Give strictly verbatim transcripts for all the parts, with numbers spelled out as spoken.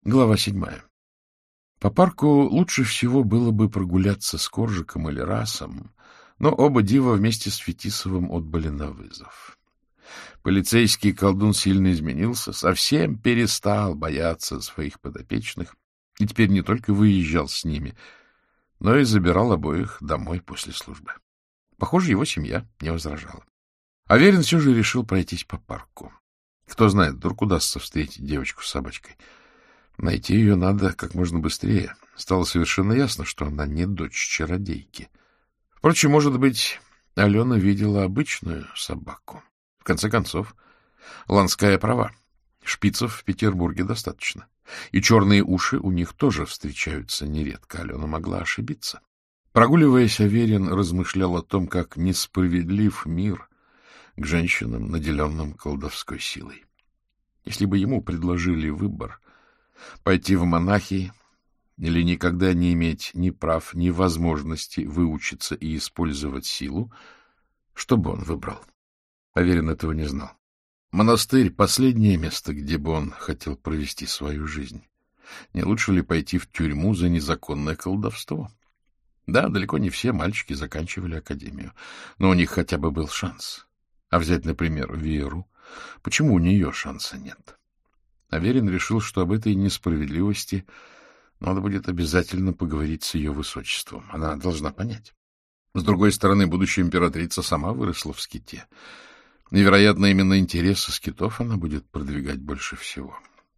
Глава седьмая. По парку лучше всего было бы прогуляться с Коржиком или Расом, но оба дива вместе с Фетисовым отбыли на вызов. Полицейский колдун сильно изменился, совсем перестал бояться своих подопечных и теперь не только выезжал с ними, но и забирал обоих домой после службы. Похоже, его семья не возражала. Аверин все же решил пройтись по парку. Кто знает, вдруг удастся встретить девочку с собачкой. Найти ее надо как можно быстрее. Стало совершенно ясно, что она не дочь чародейки. Впрочем, может быть, Алена видела обычную собаку. В конце концов, Ланская права. Шпицев в Петербурге достаточно. И черные уши у них тоже встречаются нередко. Алена могла ошибиться. Прогуливаясь, Аверин размышлял о том, как несправедлив мир к женщинам, наделенным колдовской силой. Если бы ему предложили выбор пойти в монахи или никогда не иметь ни прав, ни возможности выучиться и использовать силу, что бы он выбрал? Аверин этого не знал. Монастырь — последнее место, где бы он хотел провести свою жизнь. Не лучше ли пойти в тюрьму за незаконное колдовство? Да, далеко не все мальчики заканчивали академию, но у них хотя бы был шанс. А взять, например, Веру. Почему у нее шанса нет? Аверин решил, что об этой несправедливости надо будет обязательно поговорить с ее высочеством. Она должна понять. С другой стороны, будущая императрица сама выросла в ските. И, вероятно, именно интересы скитов она будет продвигать больше всего.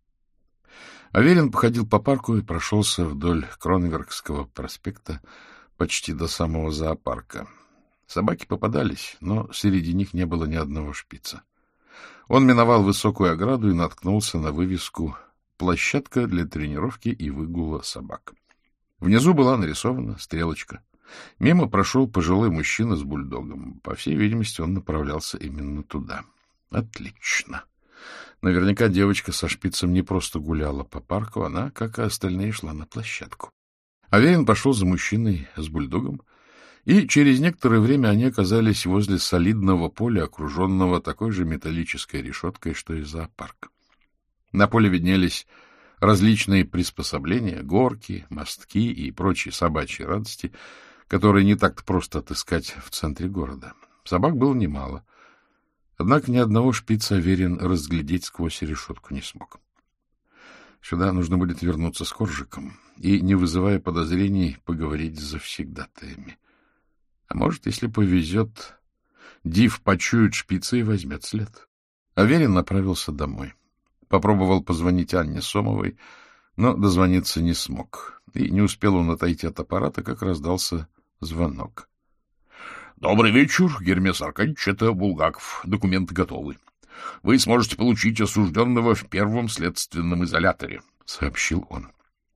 Аверин походил по парку и прошелся вдоль Кронверкского проспекта почти до самого зоопарка. Собаки попадались, но среди них не было ни одного шпица. Он миновал высокую ограду и наткнулся на вывеску «Площадка для тренировки и выгула собак». Внизу была нарисована стрелочка. Мимо прошел пожилой мужчина с бульдогом. По всей видимости, он направлялся именно туда. Отлично. Наверняка девочка со шпицем не просто гуляла по парку, она, как и остальные, шла на площадку. Аверин пошел за мужчиной с бульдогом, и через некоторое время они оказались возле солидного поля, окруженного такой же металлической решеткой, что и зоопарк. На поле виднелись различные приспособления, горки, мостки и прочие собачьи радости, которые не так-то просто отыскать в центре города. Собак было немало, однако ни одного шпица Аверин разглядеть сквозь решетку не смог. Сюда нужно будет вернуться с Коржиком и, не вызывая подозрений, поговорить с завсегдатаями. А может, если повезет, див почует шпица и возьмет след. Аверин направился домой. Попробовал позвонить Анне Сомовой, но дозвониться не смог. И не успел он отойти от аппарата, как раздался звонок. — Добрый вечер, Гермес Аркадьевич, это Булгаков. Документы готовы. Вы сможете получить осужденного в первом следственном изоляторе, — сообщил он.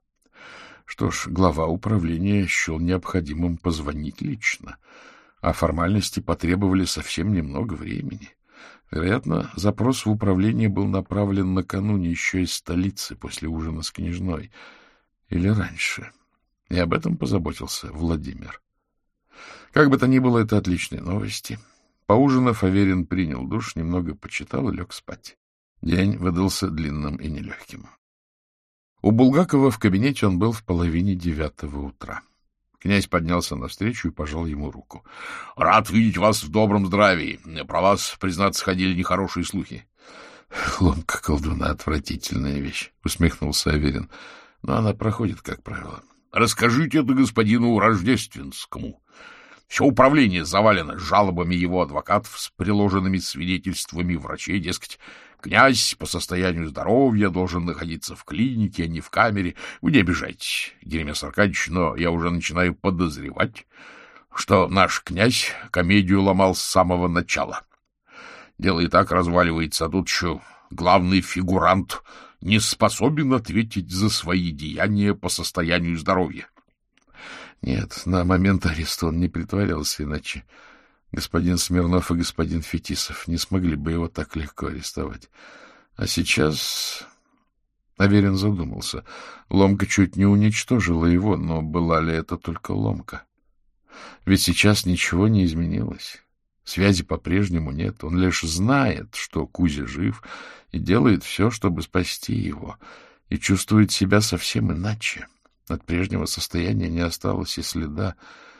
Что ж, глава управления счел необходимым позвонить лично, а формальности потребовали совсем немного времени. Вероятно, запрос в управление был направлен накануне еще из столицы после ужина с княжной. Или раньше. И об этом позаботился Владимир. Как бы то ни было, это отличные новости. Поужинав, Аверин принял душ, немного почитал и лег спать. День выдался длинным и нелегким. У Булгакова в кабинете он был в половине девятого утра. Князь поднялся навстречу и пожал ему руку. — Рад видеть вас в добром здравии. Про вас, признаться, ходили нехорошие слухи. — Ломка колдуна — отвратительная вещь, — усмехнулся Аверин. — Но она проходит, как правило. — Расскажите это господину Рождественскому. Все управление завалено жалобами его адвокатов с приложенными свидетельствами врачей, дескать, князь по состоянию здоровья должен находиться в клинике, а не в камере. Вы не обижайтесь, Гермес Аркадьевич, но я уже начинаю подозревать, что наш князь комедию ломал с самого начала. Дело и так разваливается, а тут еще главный фигурант не способен ответить за свои деяния по состоянию здоровья. Нет, на момент ареста он не притворялся, иначе господин Смирнов и господин Фетисов не смогли бы его так легко арестовать. А сейчас... Аверин задумался. Ломка чуть не уничтожила его, но была ли это только ломка? Ведь сейчас ничего не изменилось. Связи по-прежнему нет. Он лишь знает, что Кузя жив, и делает все, чтобы спасти его. и чувствует себя совсем иначе. От прежнего состояния не осталось и следа.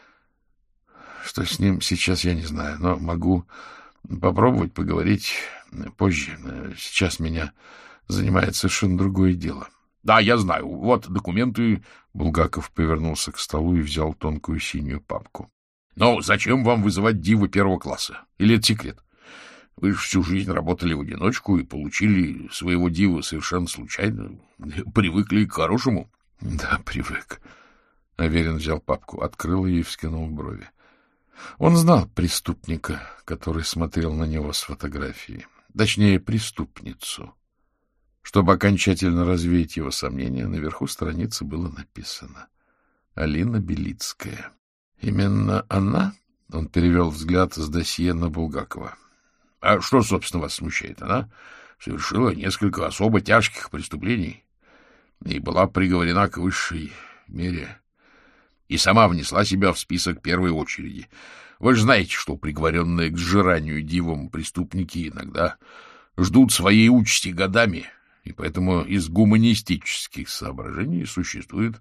Что с ним сейчас, я не знаю, но могу попробовать поговорить позже. Сейчас меня занимает совершенно другое дело. — Да, я знаю. Вот документы. Булгаков повернулся к столу и взял тонкую синюю папку. — Но зачем вам вызывать диву первого класса? Или это секрет? Вы же всю жизнь работали в одиночку и получили своего дива совершенно случайно. Привыкли к хорошему. — Да, привык. Аверин взял папку, открыл ее и вскинул брови. Он знал преступника, который смотрел на него с фотографии. Точнее, преступницу. Чтобы окончательно развеять его сомнения, наверху страницы было написано: Алина Белицкая. Именно она? Он перевел взгляд с досье на Булгакова. — А что, собственно, вас смущает? Она совершила несколько особо тяжких преступлений и была приговорена к высшей мере, и сама внесла себя в список первой очереди. Вы же знаете, что приговоренные к сжиранию дивом преступники иногда ждут своей участи годами, и поэтому из гуманистических соображений существуют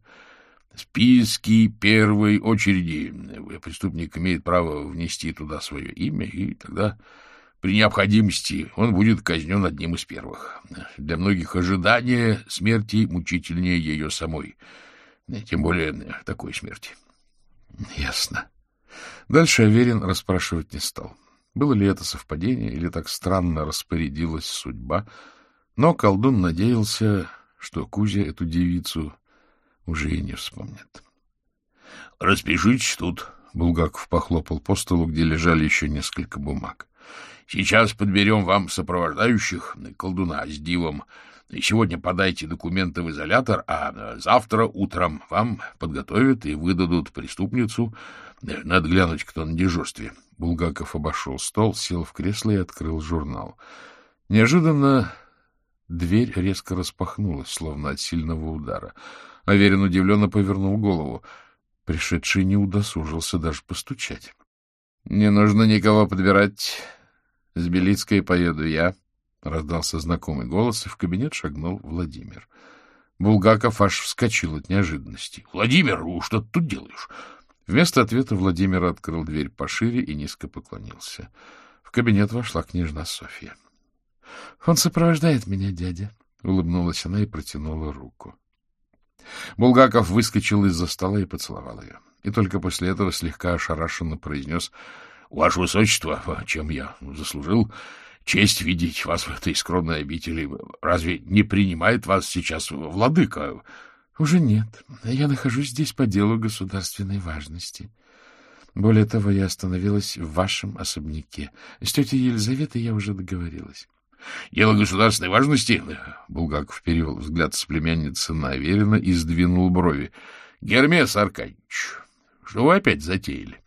списки первой очереди. Преступник имеет право внести туда свое имя, и тогда при необходимости он будет казнен одним из первых. Для многих ожидание смерти мучительнее ее самой, тем более такой смерти. Ясно. Дальше Аверин расспрашивать не стал. Было ли это совпадение, или так странно распорядилась судьба, но колдун надеялся, что Кузя эту девицу уже и не вспомнит. — Распишитесь тут. Булгаков похлопал по столу, где лежали еще несколько бумаг. — Сейчас подберем вам сопровождающих, колдуна с дивом. Сегодня подайте документы в изолятор, а завтра утром вам подготовят и выдадут преступницу. Надо глянуть, кто на дежурстве. Булгаков обошел стол, сел в кресло и открыл журнал. Неожиданно дверь резко распахнулась, словно от сильного удара. Аверин удивленно повернул голову. Пришедший не удосужился даже постучать. — Не нужно никого подбирать. С Белицкой поеду я, — раздался знакомый голос, и в кабинет шагнул Владимир. Булгаков аж вскочил от неожиданности. — Владимир, что ты тут делаешь? Вместо ответа Владимир открыл дверь пошире и низко поклонился. В кабинет вошла княжна Софья. — Он сопровождает меня, дядя, — улыбнулась она и протянула руку. Булгаков выскочил из-за стола и поцеловал ее. И только после этого слегка ошарашенно произнес: — Ваше Высочество, чем я заслужил честь видеть вас в этой скромной обители? Разве не принимает вас сейчас владыка? — Уже нет. Я нахожусь здесь по делу государственной важности. Более того, я остановилась в вашем особняке. С тетей Елизаветой я уже договорилась. — Дело государственной важности? Булгаков перевел взгляд с племянницы на Аверина и сдвинул брови. — Гермес Аркадьевич, что вы опять затеяли?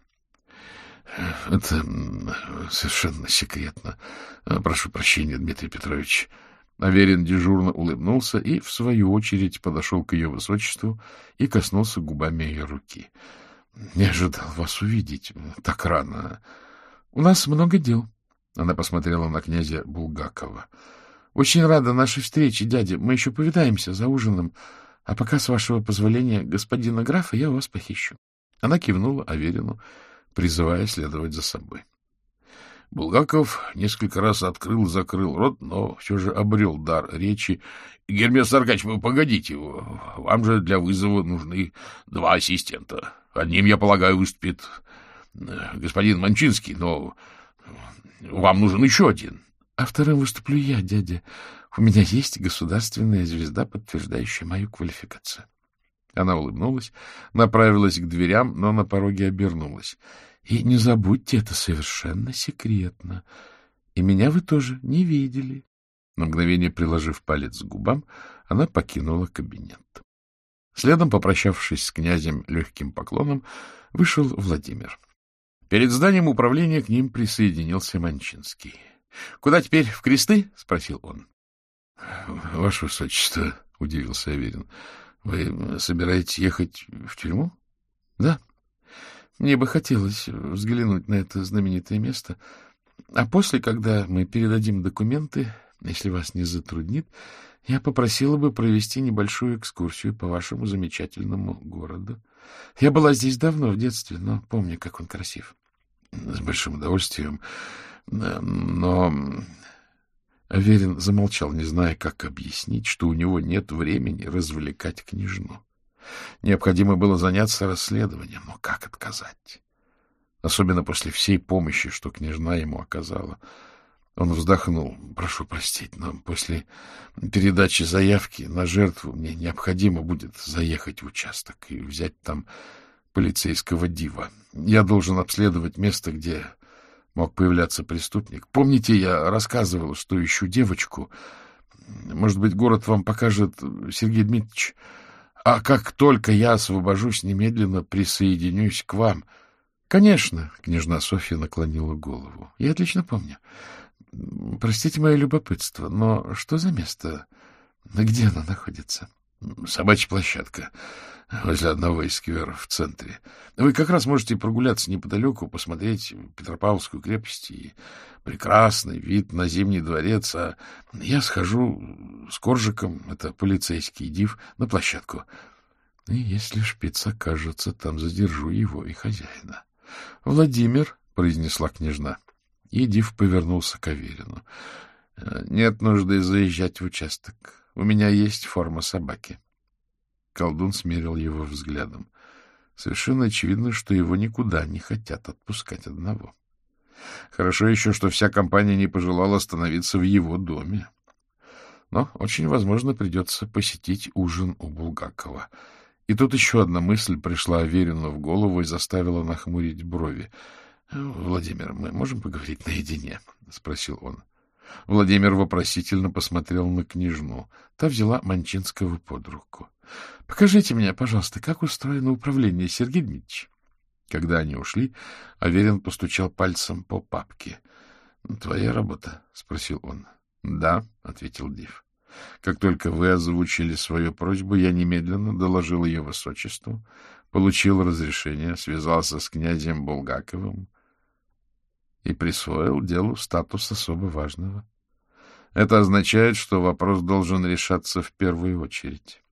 — Это совершенно секретно. Прошу прощения, Дмитрий Петрович. Аверин дежурно улыбнулся и, в свою очередь, подошел к ее высочеству и коснулся губами ее руки. — Не ожидал вас увидеть так рано. У нас много дел. Она посмотрела на князя Булгакова. — Очень рада нашей встрече, дядя. Мы еще повидаемся за ужином. А пока, с вашего позволения, господина графа, я у вас похищу. Она кивнула Аверину, призывая следовать за собой. Булгаков несколько раз открыл и закрыл рот, но все же обрел дар речи. — Гермес Аркадьевич, вы погодите, вам же для вызова нужны два ассистента. Одним, я полагаю, выступит господин Манчинский, но вам нужен еще один. — А вторым выступлю я, дядя. У меня есть государственная звезда, подтверждающая мою квалификацию. Она улыбнулась, направилась к дверям, но на пороге обернулась. — И не забудьте, это совершенно секретно. И меня вы тоже не видели. На мгновение приложив палец к губам, она покинула кабинет. Следом, попрощавшись с князем легким поклоном, вышел Владимир. Перед зданием управления к ним присоединился Манчинский. — Куда теперь, в кресты? — спросил он. — Ваше Высочество, — удивился Аверин, — вы собираетесь ехать в тюрьму? — Да. Мне бы хотелось взглянуть на это знаменитое место. А после, когда мы передадим документы, если вас не затруднит, Я попросила бы провести небольшую экскурсию по вашему замечательному городу. Я была здесь давно, в детстве, но помню, как он красив. — С большим удовольствием. Но Аверин замолчал, не зная, как объяснить, что у него нет времени развлекать княжну. Необходимо было заняться расследованием, но как отказать? Особенно после всей помощи, что княжна ему оказала. Он вздохнул. — Прошу простить, но после передачи заявки на жертву мне необходимо будет заехать в участок и взять там полицейского дива. Я должен обследовать место, где мог появляться преступник. Помните, я рассказывал, что ищу девочку? Может быть, город вам покажет Сергей Дмитриевич? А как только я освобожусь, немедленно присоединюсь к вам. — Конечно, — княжна Софья наклонила голову. — Я отлично помню. Простите мое любопытство, но что за место? Где оно находится? — Собачья площадка возле одного из скверов в центре. Вы как раз можете прогуляться неподалеку, посмотреть Петропавловскую крепость и прекрасный вид на Зимний дворец, а я схожу с Коржиком, это полицейский див, на площадку. И если шпиц окажется, там задержу его и хозяина. — Владимир, — произнесла княжна, и див повернулся к Аверину. — Нет нужды заезжать в участок. У меня есть форма собаки. Колдун смерил его взглядом. Совершенно очевидно, что его никуда не хотят отпускать одного. Хорошо еще, что вся компания не пожелала остановиться в его доме. Но очень возможно придется посетить ужин у Булгакова. И тут еще одна мысль пришла Аверину в голову и заставила нахмурить брови. — Владимир, мы можем поговорить наедине? — спросил он. Владимир вопросительно посмотрел на княжну. Та взяла Манчинского под руку. — Покажите мне, пожалуйста, как устроено управление, Сергей Дмитриевич. Когда они ушли, Аверин постучал пальцем по папке. — Твоя работа? — спросил он. — Да, — ответил див. — Как только вы озвучили свою просьбу, я немедленно доложил ее высочеству, получил разрешение, связался с князем Булгаковым и присвоил делу статус особо важного. Это означает, что вопрос должен решаться в первую очередь.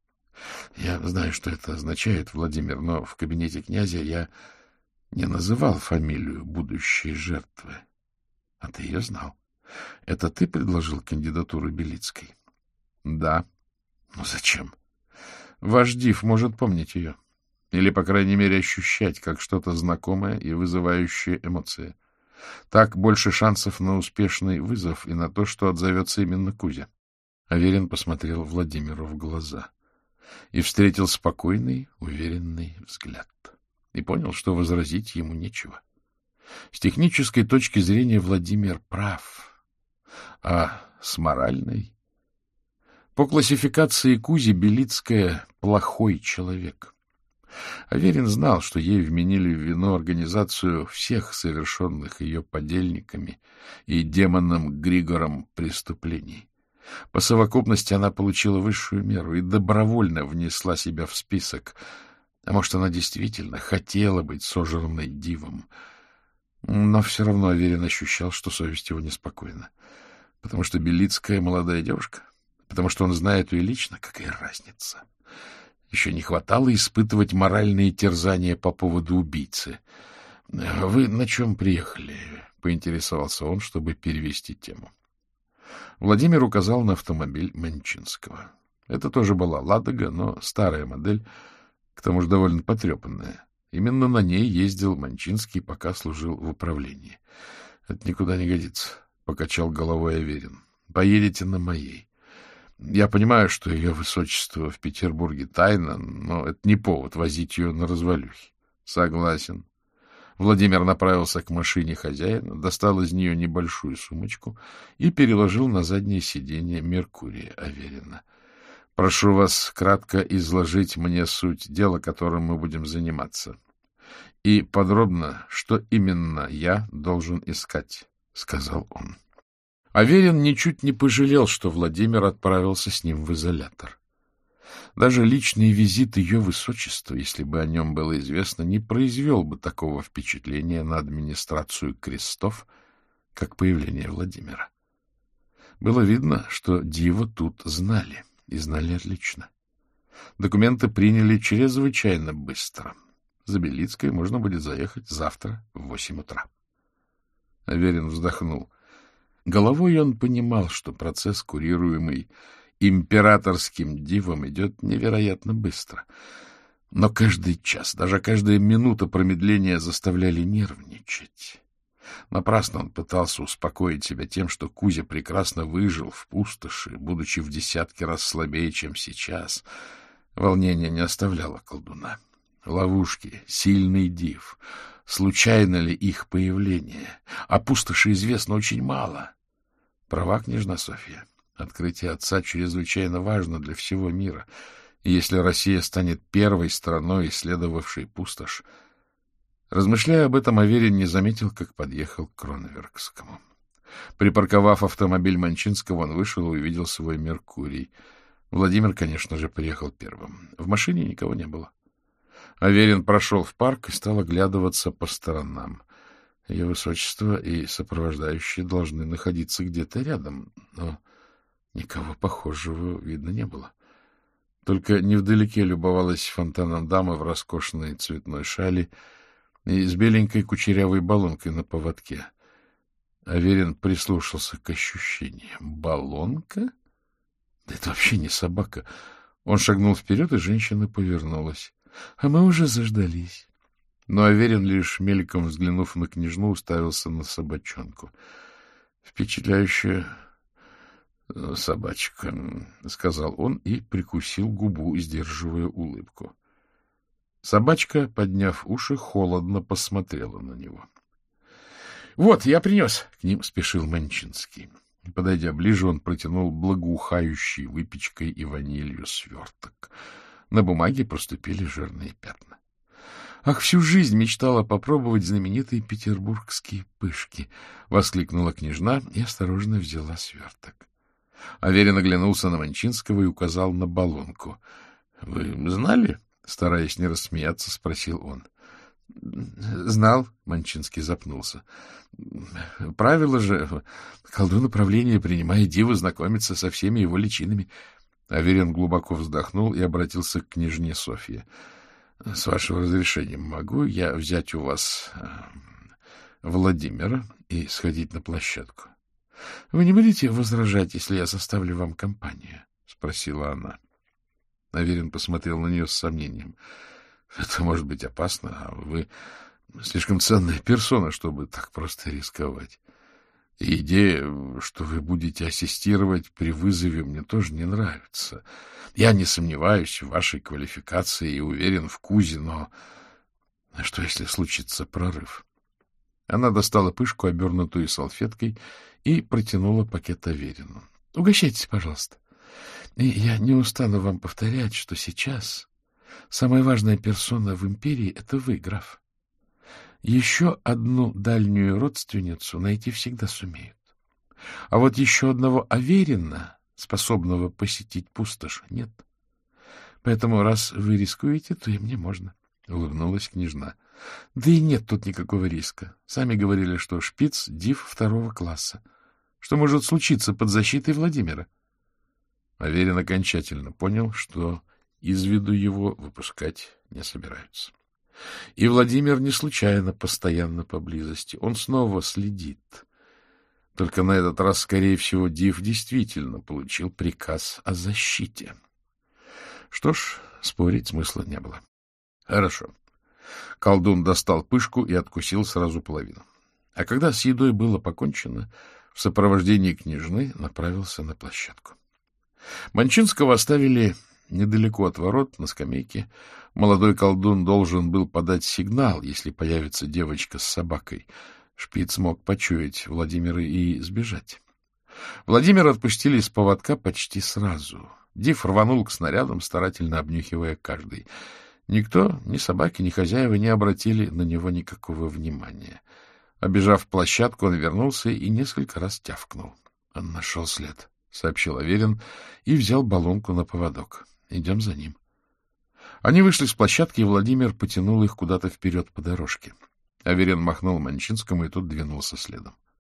Я знаю, что это означает, Владимир, но в кабинете князя я не называл фамилию будущей жертвы. А ты ее знал. Это ты предложил кандидатуру Белицкой? Да. Ну зачем? Ваш див может помнить ее. Или, по крайней мере, ощущать как что-то знакомое и вызывающее эмоции. Так больше шансов на успешный вызов и на то, что отзовется именно Кузя. Аверин посмотрел Владимиру в глаза и встретил спокойный, уверенный взгляд. И понял, что возразить ему нечего. С технической точки зрения Владимир прав, а с моральной... По классификации Кузи Белицкая — плохой человек. Аверин знал, что ей вменили в вину организацию всех совершенных ее подельниками и демоном Григором преступлений. По совокупности она получила высшую меру и добровольно внесла себя в список. А может, она действительно хотела быть сожранной дивом. Но все равно Аверин ощущал, что совесть его неспокойна. Потому что Белицкая молодая девушка, потому что он знает ее лично, какая разница. Еще не хватало испытывать моральные терзания по поводу убийцы. — Вы на чем приехали? — поинтересовался он, чтобы перевести тему. Владимир указал на автомобиль Манчинского. Это тоже была «Ладога», но старая модель, к тому же довольно потрепанная. Именно на ней ездил Манчинский, пока служил в управлении. — Это никуда не годится, — покачал головой Аверин. — Поедете на моей. Я понимаю, что ее высочество в Петербурге тайна, но это не повод возить ее на развалюхи. — Согласен. Владимир направился к машине хозяина, достал из нее небольшую сумочку и переложил на заднее сиденье Меркурия Аверина. — Прошу вас кратко изложить мне суть дела, которым мы будем заниматься. И подробно, что именно я должен искать, — сказал он. Аверин ничуть не пожалел, что Владимир отправился с ним в изолятор. Даже личный визит ее высочества, если бы о нем было известно, не произвел бы такого впечатления на администрацию крестов, как появление Владимира. Было видно, что Диву тут знали, и знали отлично. Документы приняли чрезвычайно быстро. За Белицкой можно будет заехать завтра в восемь утра. Аверин вздохнул. Головой он понимал, что процесс, курируемый императорским дивом, идет невероятно быстро. Но каждый час, даже каждая минута промедления заставляли нервничать. Напрасно он пытался успокоить себя тем, что Кузя прекрасно выжил в пустоши, будучи в десятки раз слабее, чем сейчас. Волнение не оставляло колдуна. Ловушки, сильный див. Случайно ли их появление? О пустоши известно очень мало. Права, княжна Софья. Открытие отца чрезвычайно важно для всего мира. И если Россия станет первой страной, исследовавшей пустошь... Размышляя об этом, Аверин не заметил, как подъехал к Кронверкскому. Припарковав автомобиль Манчинского, он вышел и увидел свой Меркурий. Владимир, конечно же, приехал первым. В машине никого не было. Аверин прошел в парк и стал оглядываться по сторонам. Ее высочество и сопровождающие должны находиться где-то рядом, но никого похожего видно не было. Только невдалеке любовалась фонтаном дама в роскошной цветной шали и с беленькой кучерявой баллонкой на поводке. Аверин прислушался к ощущениям. Баллонка? Да это вообще не собака. Он шагнул вперед, и женщина повернулась. А мы уже заждались. Но Аверин, лишь мельком взглянув на княжну, уставился на собачонку. Впечатляющая собачка, — сказал он и прикусил губу, сдерживая улыбку. Собачка, подняв уши, холодно посмотрела на него. — Вот, я принес! — к ним спешил Манчинский. Подойдя ближе, он протянул благоухающий выпечкой и ванилью сверток. На бумаге проступили жирные пятна. — Ах, всю жизнь мечтала попробовать знаменитые петербургские пышки! — воскликнула княжна и осторожно взяла сверток. Аверин оглянулся на Манчинского и указал на баллонку. — Вы знали? — стараясь не рассмеяться, спросил он. — Знал, — Манчинский запнулся. — Правило же, колдун управления, принимая диву, знакомиться со всеми его личинами. Аверин глубоко вздохнул и обратился к княжне Софье. — С вашего разрешения, могу я взять у вас Владимира и сходить на площадку? — Вы не будете возражать, если я составлю вам компанию? — спросила она. Аверин посмотрел на нее с сомнением. — Это может быть опасно, а вы слишком ценная персона, чтобы так просто рисковать. И идея, что вы будете ассистировать при вызове, мне тоже не нравится. Я не сомневаюсь в вашей квалификации и уверен в Кузе, но что, если случится прорыв? Она достала пышку, обернутую салфеткой, и протянула пакет Аверину. — Угощайтесь, пожалуйста. И я не устану вам повторять, что сейчас самая важная персона в империи — это вы, граф. Еще одну дальнюю родственницу найти всегда сумеют. А вот еще одного Аверина, способного посетить пустошь, нет. Поэтому, раз вы рискуете, то и мне можно, — улыбнулась княжна. — Да и нет тут никакого риска. Сами говорили, что шпиц — див второго класса. Что может случиться под защитой Владимира? Аверин окончательно понял, что из виду его выпускать не собираются. И Владимир не случайно постоянно поблизости. Он снова следит. Только на этот раз, скорее всего, див действительно получил приказ о защите. Что ж, спорить смысла не было. Хорошо. Колдун достал пышку и откусил сразу половину. А когда с едой было покончено, в сопровождении княжны направился на площадку. Манчинского оставили недалеко от ворот, на скамейке. Молодой колдун должен был подать сигнал, если появится девочка с собакой. Шпиц мог почуять Владимира и сбежать. Владимира отпустили с поводка почти сразу. Див рванул к снарядам, старательно обнюхивая каждый. Никто, ни собаки, ни хозяева не обратили на него никакого внимания. Обежав площадку, он вернулся и несколько раз тявкнул. Он нашел след, — сообщил Аверин и взял баллонку на поводок. — Идем за ним. Они вышли с площадки, и Владимир потянул их куда-то вперед по дорожке. Аверин махнул Манчинскому, и тот двинулся следом.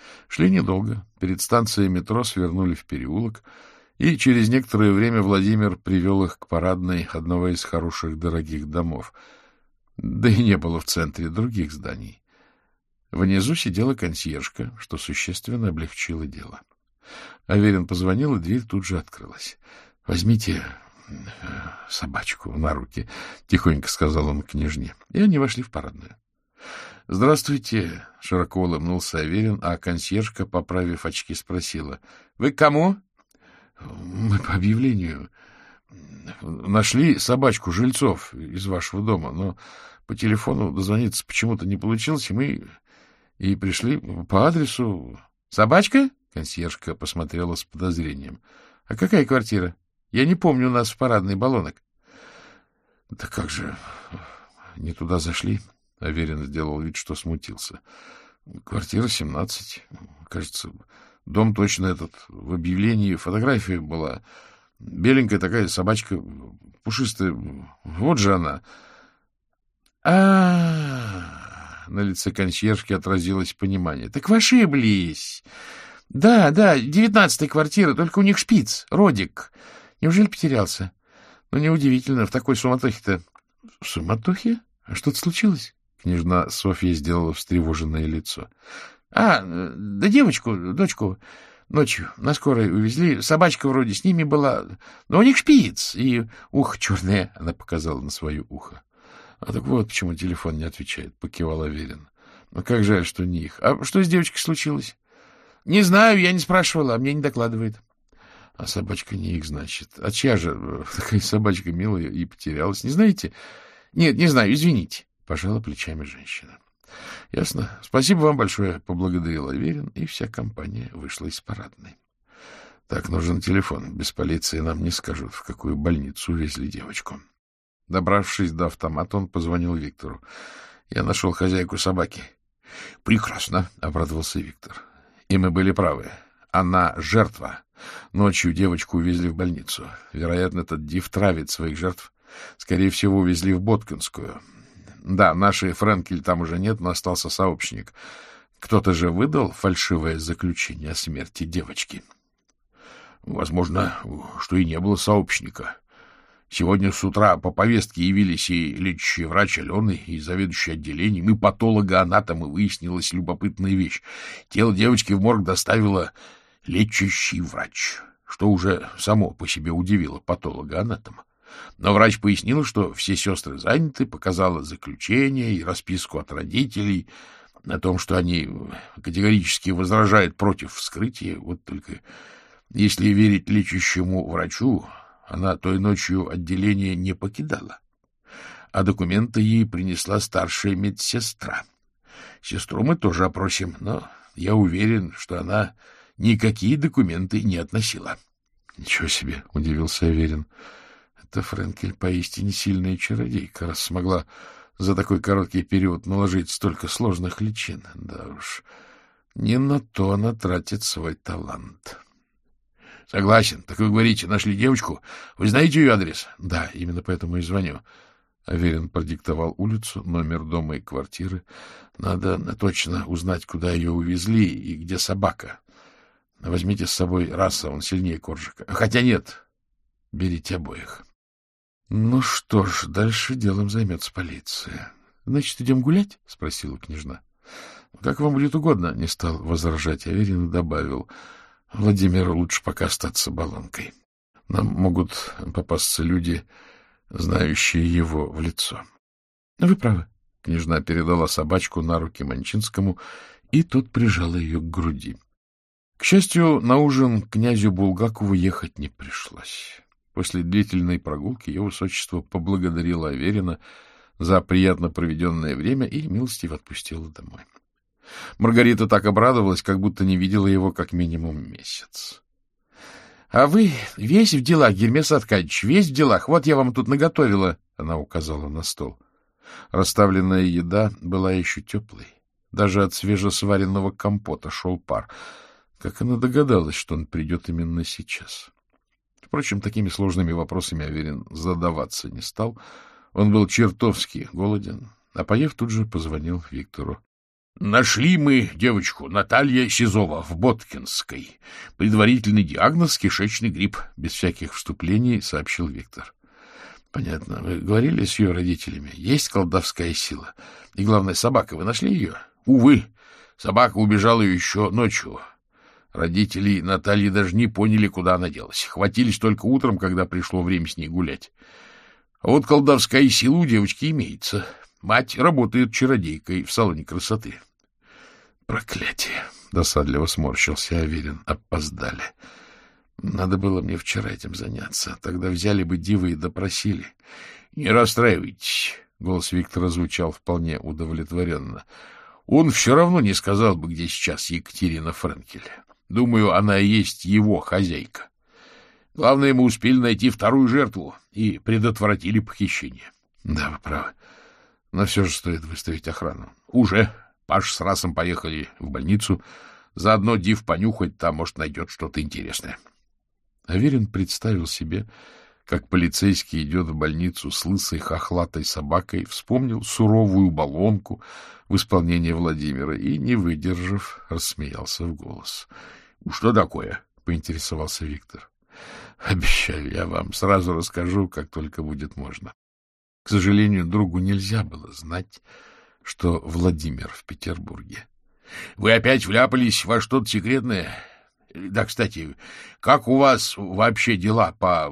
Шли недолго. Перед станцией метро свернули в переулок, и через некоторое время Владимир привел их к парадной одного из хороших дорогих домов. Да и не было в центре других зданий. Внизу сидела консьержка, что существенно облегчило дело. Аверин позвонил, и дверь тут же открылась. — Возьмите собачку на руки, — тихонько сказал он княжне. И они вошли в парадную. — Здравствуйте, — широко улыбнулся Аверин, а консьержка, поправив очки, спросила. — Вы к кому? — Мы по объявлению. Нашли собачку жильцов из вашего дома, но по телефону дозвониться почему-то не получилось, и мы и пришли по адресу. — Собачка? — консьержка посмотрела с подозрением. — А какая квартира? Я не помню у нас в парадной баллонок. — Да как же, не туда зашли. Аверин сделал вид, что смутился. — Квартира семнадцать. Кажется, дом точно этот. В объявлении фотография была. Беленькая такая собачка, пушистая. Вот же она. А, на лице консьержки отразилось понимание. — Так вы ошиблись. Да, да, девятнадцатая квартира, только у них шпиц, Родик. Неужели потерялся? Ну, неудивительно, в такой суматохе-то. — В суматохе? А что-то случилось? Княжна Софья сделала встревоженное лицо. — А, да девочку, дочку, ночью на скорой увезли. Собачка вроде с ними была. Но у них шпиц, и ухо черное, — она показала на свое ухо. — А так вот почему телефон не отвечает, — покивал Аверин. — Ну, как жаль, что не их. А что с девочкой случилось? — Не знаю, я не спрашивала, а мне не докладывает. — А собачка не их, значит. А чья же такая собачка милая и потерялась, не знаете? — Нет, не знаю, извините. Пожала плечами женщина. — Ясно. Спасибо вам большое, — поблагодарил Аверин, и вся компания вышла из парадной. — Так, нужен телефон. Без полиции нам не скажут, в какую больницу увезли девочку. Добравшись до автомата, он позвонил Виктору. — Я нашел хозяйку собаки. — Прекрасно, — обрадовался Виктор. — И мы были правы. Она жертва. Ночью девочку увезли в больницу. Вероятно, этот Див травит своих жертв. Скорее всего, увезли в Боткинскую. Да, нашей Френкель там уже нет, но остался сообщник. Кто-то же выдал фальшивое заключение о смерти девочки. Возможно, что и не было сообщника. Сегодня с утра по повестке явились и лечащий врач Алены, и заведующий отделением, и патологоанатом, и выяснилась любопытная вещь. Тело девочки в морг доставила лечащий врач, что уже само по себе удивило патологоанатома. Но врач пояснил, что все сестры заняты, показала заключение и расписку от родителей о том, что они категорически возражают против вскрытия. Вот только если верить лечащему врачу, она той ночью отделение не покидала, а документы ей принесла старшая медсестра. Сестру мы тоже опросим, но я уверен, что она никакие документы не относила. — Ничего себе! — удивился Аверин. Эта Френкель поистине сильная чародейка, раз смогла за такой короткий период наложить столько сложных личин. Да уж, не на то она тратит свой талант. — Согласен. Так вы говорите, нашли девочку. Вы знаете ее адрес? — Да, именно поэтому и звоню. Аверин продиктовал улицу, номер дома и квартиры. Надо точно узнать, куда ее увезли и где собака. Возьмите с собой Раса, он сильнее Коржика. Хотя нет, берите обоих. — Ну что ж, дальше делом займется полиция. — Значит, идем гулять? — спросила княжна. — Как вам будет угодно, — не стал возражать Аверин и добавил. — Владимиру лучше пока остаться баллонкой. Нам могут попасться люди, знающие его в лицо. — Вы правы. Княжна передала собачку на руки Манчинскому, и тот прижал ее к груди. К счастью, на ужин к князю Булгакову ехать не пришлось. После длительной прогулки его высочество поблагодарило Аверина за приятно проведенное время и милостиво отпустила домой. Маргарита так обрадовалась, как будто не видела его как минимум месяц. — А вы весь в делах, Гермес Аркадьевич, весь в делах. Вот я вам тут наготовила, — она указала на стол. Расставленная еда была еще теплой. Даже от свежесваренного компота шел пар. Как она догадалась, что он придет именно сейчас? Впрочем, такими сложными вопросами Аверин задаваться не стал. Он был чертовски голоден, а поев, тут же позвонил Виктору. Нашли мы девочку Наталья Сизова в Боткинской. Предварительный диагноз — кишечный грипп. Без всяких вступлений сообщил Виктор. Понятно. Вы говорили с ее родителями? Есть колдовская сила? И главное, собака. Вы нашли ее? Увы, собака убежала еще ночью. Родители Натальи даже не поняли, куда она делась. Хватились только утром, когда пришло время с ней гулять. А вот колдовская сила у девочки имеется. Мать работает чародейкой в салоне красоты. Проклятие! Досадливо сморщился Аверин. Опоздали. Надо было мне вчера этим заняться. Тогда взяли бы дивы и допросили. Не расстраивайтесь. Голос Виктора звучал вполне удовлетворенно. Он все равно не сказал бы, где сейчас Екатерина Френкель. Думаю, она и есть его хозяйка. Главное, мы успели найти вторую жертву и предотвратили похищение. Да, вы правы. Но все же стоит выставить охрану. Уже. Паш с Расом поехали в больницу. Заодно Див понюхать, там, может, найдет что-то интересное. Аверин представил себе, как полицейский идет в больницу с лысой хохлатой собакой, вспомнил суровую баллонку в исполнении Владимира и, не выдержав, рассмеялся в голос. — Что такое? — поинтересовался Виктор. — Обещаю, я вам сразу расскажу, как только будет можно. К сожалению, другу нельзя было знать, что Владимир в Петербурге. — Вы опять вляпались во что-то секретное? Да, кстати, как у вас вообще дела по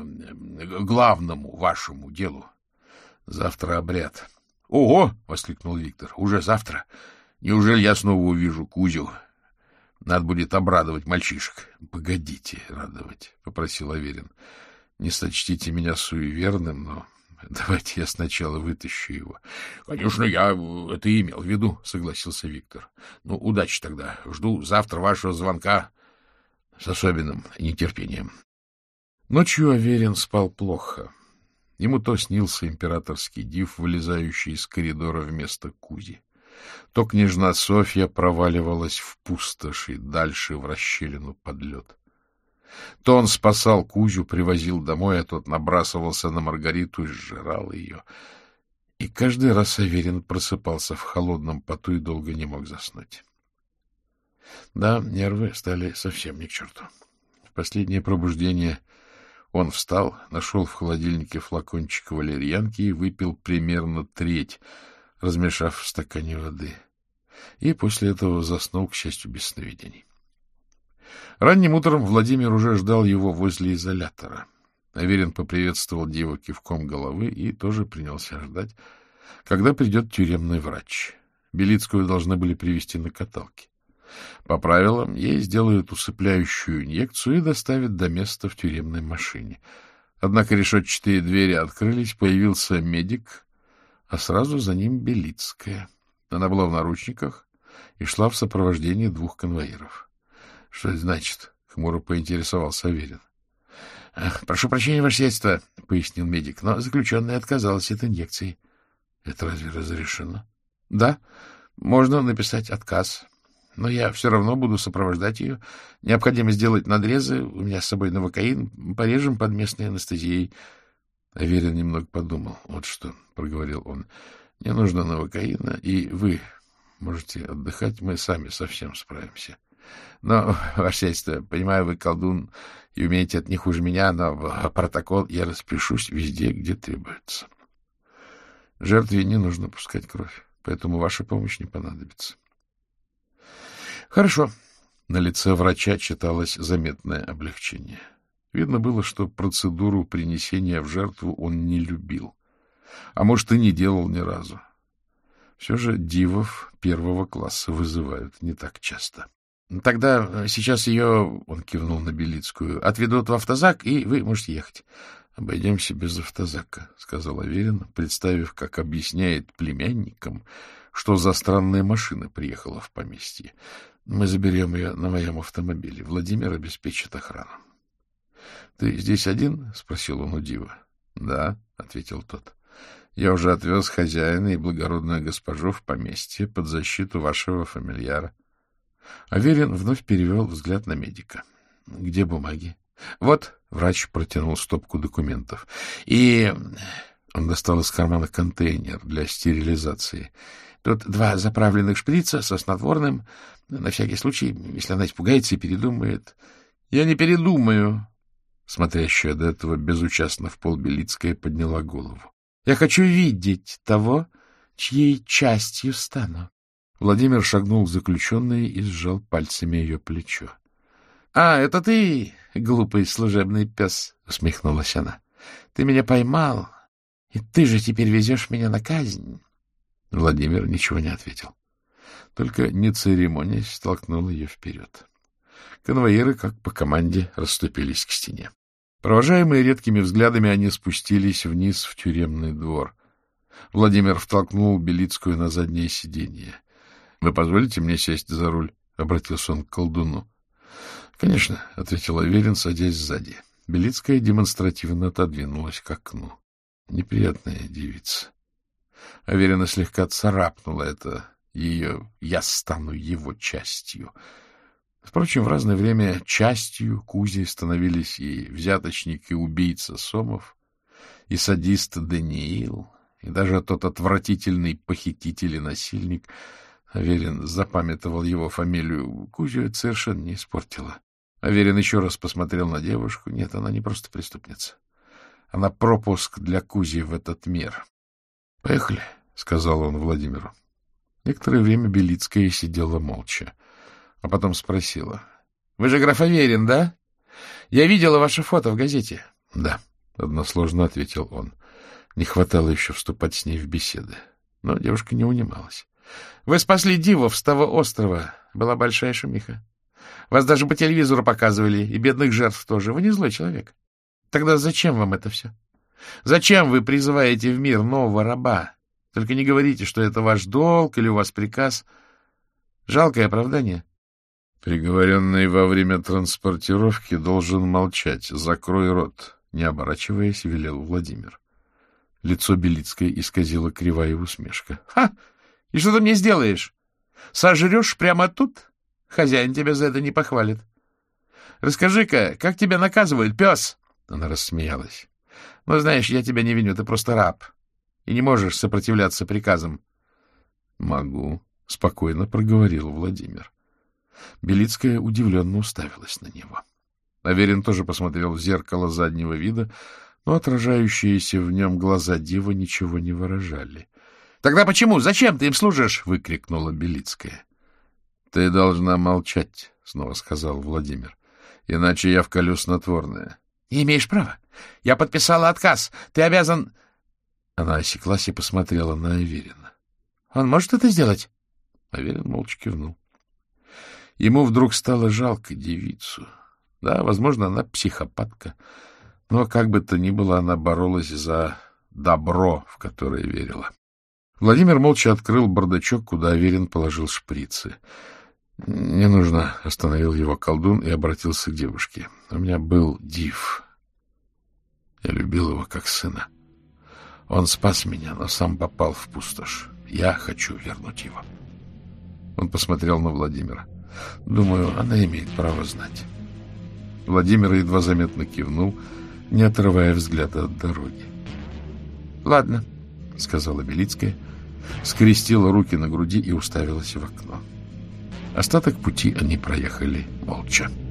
главному вашему делу? — Завтра обряд. — Ого! — воскликнул Виктор. — Уже завтра? Неужели я снова увижу Кузю? Надо будет обрадовать мальчишек. — Погодите радовать, — попросил Аверин. — Не сочтите меня суеверным, но давайте я сначала вытащу его. — Конечно, я это и имел в виду, — согласился Виктор. — Ну, удачи тогда. Жду завтра вашего звонка с особенным нетерпением. Ночью Аверин спал плохо. Ему то снился императорский див, вылезающий из коридора вместо Кузи, то княжна Софья проваливалась в пустошь и дальше в расщелину под лед. То он спасал Кузю, привозил домой, а тот набрасывался на Маргариту и сжирал ее. И каждый раз Аверин просыпался в холодном поту и долго не мог заснуть. Да, нервы стали совсем не к черту. В последнее пробуждение он встал, нашел в холодильнике флакончик валерьянки и выпил примерно треть, размешав в стакане воды. И после этого заснул, к счастью, без сновидений. Ранним утром Владимир уже ждал его возле изолятора. Аверин поприветствовал Диву кивком головы и тоже принялся ждать, когда придет тюремный врач. Белицкую должны были привезти на каталке. По правилам, ей сделают усыпляющую инъекцию и доставят до места в тюремной машине. Однако решетчатые двери открылись, появился медик, а сразу за ним Белицкая. Она была в наручниках и шла в сопровождении двух конвоиров. — Что это значит? — хмуро поинтересовался Аверин. — Прошу прощения, ваше сиятельство, — пояснил медик, — но заключенная отказалась от инъекции. — Это разве разрешено? — Да, можно написать отказ. Но я все равно буду сопровождать ее. Необходимо сделать надрезы. У меня с собой новокаин. Порежем под местной анестезией. Аверин немного подумал. — Вот что, — проговорил он, — не нужно новокаина, и вы можете отдыхать, мы сами совсем справимся. Но, ваше сиятельство, понимаю, вы колдун и умеете это не хуже меня, но в протокол я распишусь везде, где требуется. Жертве не нужно пускать кровь, поэтому ваша помощь не понадобится. Хорошо. На лице врача читалось заметное облегчение. Видно было, что процедуру принесения в жертву он не любил, а может, и не делал ни разу. Все же дивов первого класса вызывают не так часто. — Тогда сейчас ее, — он кивнул на Белицкую, — отведут в автозак, и вы можете ехать. — Обойдемся без автозака, — сказал Аверин, представив, как объясняет племянникам, что за странная машина приехала в поместье. Мы заберем ее на моем автомобиле. Владимир обеспечит охрану. — Ты здесь один? — спросил он у дива. — Да, — ответил тот. — Я уже отвез хозяина и благородную госпожу в поместье под защиту вашего фамильяра. Аверин вновь перевел взгляд на медика. — Где бумаги? — Вот, — врач протянул стопку документов. — И... Он достал из кармана контейнер для стерилизации. Тут два заправленных шприца со снотворным, на всякий случай, если она испугается и передумает. — Я не передумаю. Смотрящая до этого безучастно в пол Белицкая подняла голову. — Я хочу видеть того, чьей частью стану. Владимир шагнул к заключенной и сжал пальцами ее плечо. — А, это ты, глупый служебный пес, — усмехнулась она. — Ты меня поймал, и ты же теперь везешь меня на казнь. Владимир ничего не ответил. Только, не церемонясь, толкнул ее вперед. Конвоиры, как по команде, расступились к стене. Провожаемые редкими взглядами, они спустились вниз в тюремный двор. Владимир втолкнул Белицкую на заднее сиденье. — Вы позволите мне сесть за руль? — обратился он к колдуну. — Конечно, — ответил Аверин, садясь сзади. Белицкая демонстративно отодвинулась к окну. Неприятная девица. Аверина слегка царапнула это ее «я стану его частью». Впрочем, в разное время частью Кузи становились и взяточник, и убийца Сомов, и садист Даниил, и даже тот отвратительный похититель и насильник. Аверин запамятовал его фамилию. Кузю это совершенно не испортило. Аверин еще раз посмотрел на девушку. Нет, она не просто преступница. Она пропуск для Кузи в этот мир. — Поехали, — сказал он Владимиру. Некоторое время Белицкая сидела молча, а потом спросила. — Вы же граф Аверин, да? Я видела ваше фото в газете. — Да, — односложно ответил он. Не хватало еще вступать с ней в беседы. Но девушка не унималась. — Вы спасли дивов с того острова. Была большая шумиха. Вас даже по телевизору показывали, и бедных жертв тоже. Вы не злой человек. Тогда зачем вам это все? Зачем вы призываете в мир нового раба? Только не говорите, что это ваш долг или у вас приказ. Жалкое оправдание. Приговоренный во время транспортировки должен молчать. Закрой рот. Не оборачиваясь, велел Владимир. Лицо Белицкой исказило кривая усмешка. — Ха! И что ты мне сделаешь? Сожрешь прямо тут? Хозяин тебя за это не похвалит. Расскажи-ка, как тебя наказывают, пес? Она рассмеялась. — Ну, знаешь, я тебя не виню, ты просто раб. И не можешь сопротивляться приказам. — Могу, — спокойно проговорил Владимир. Белицкая удивленно уставилась на него. Аверин тоже посмотрел в зеркало заднего вида, но отражающиеся в нем глаза дива ничего не выражали. — Тогда почему? Зачем ты им служишь? — выкрикнула Белицкая. — Ты должна молчать, — снова сказал Владимир. — Иначе я вколю снотворное. — Не имеешь права. Я подписала отказ. Ты обязан... Она осеклась и посмотрела на Аверина. — Он может это сделать? Аверин молча кивнул. Ему вдруг стало жалко девицу. Да, возможно, она психопатка, но как бы то ни было, она боролась за добро, в которое верила. Владимир молча открыл бардачок, куда Аверин положил шприцы. — Не нужно, — остановил его колдун и обратился к девушке. — У меня был див. Я любил его как сына. Он спас меня, но сам попал в пустошь. Я хочу вернуть его. Он посмотрел на Владимира. Думаю, она имеет право знать. Владимир едва заметно кивнул, не отрывая взгляда от дороги. — Ладно, — сказала Белицкая, скрестила руки на груди и уставилась в окно. Остаток пути они проехали молча.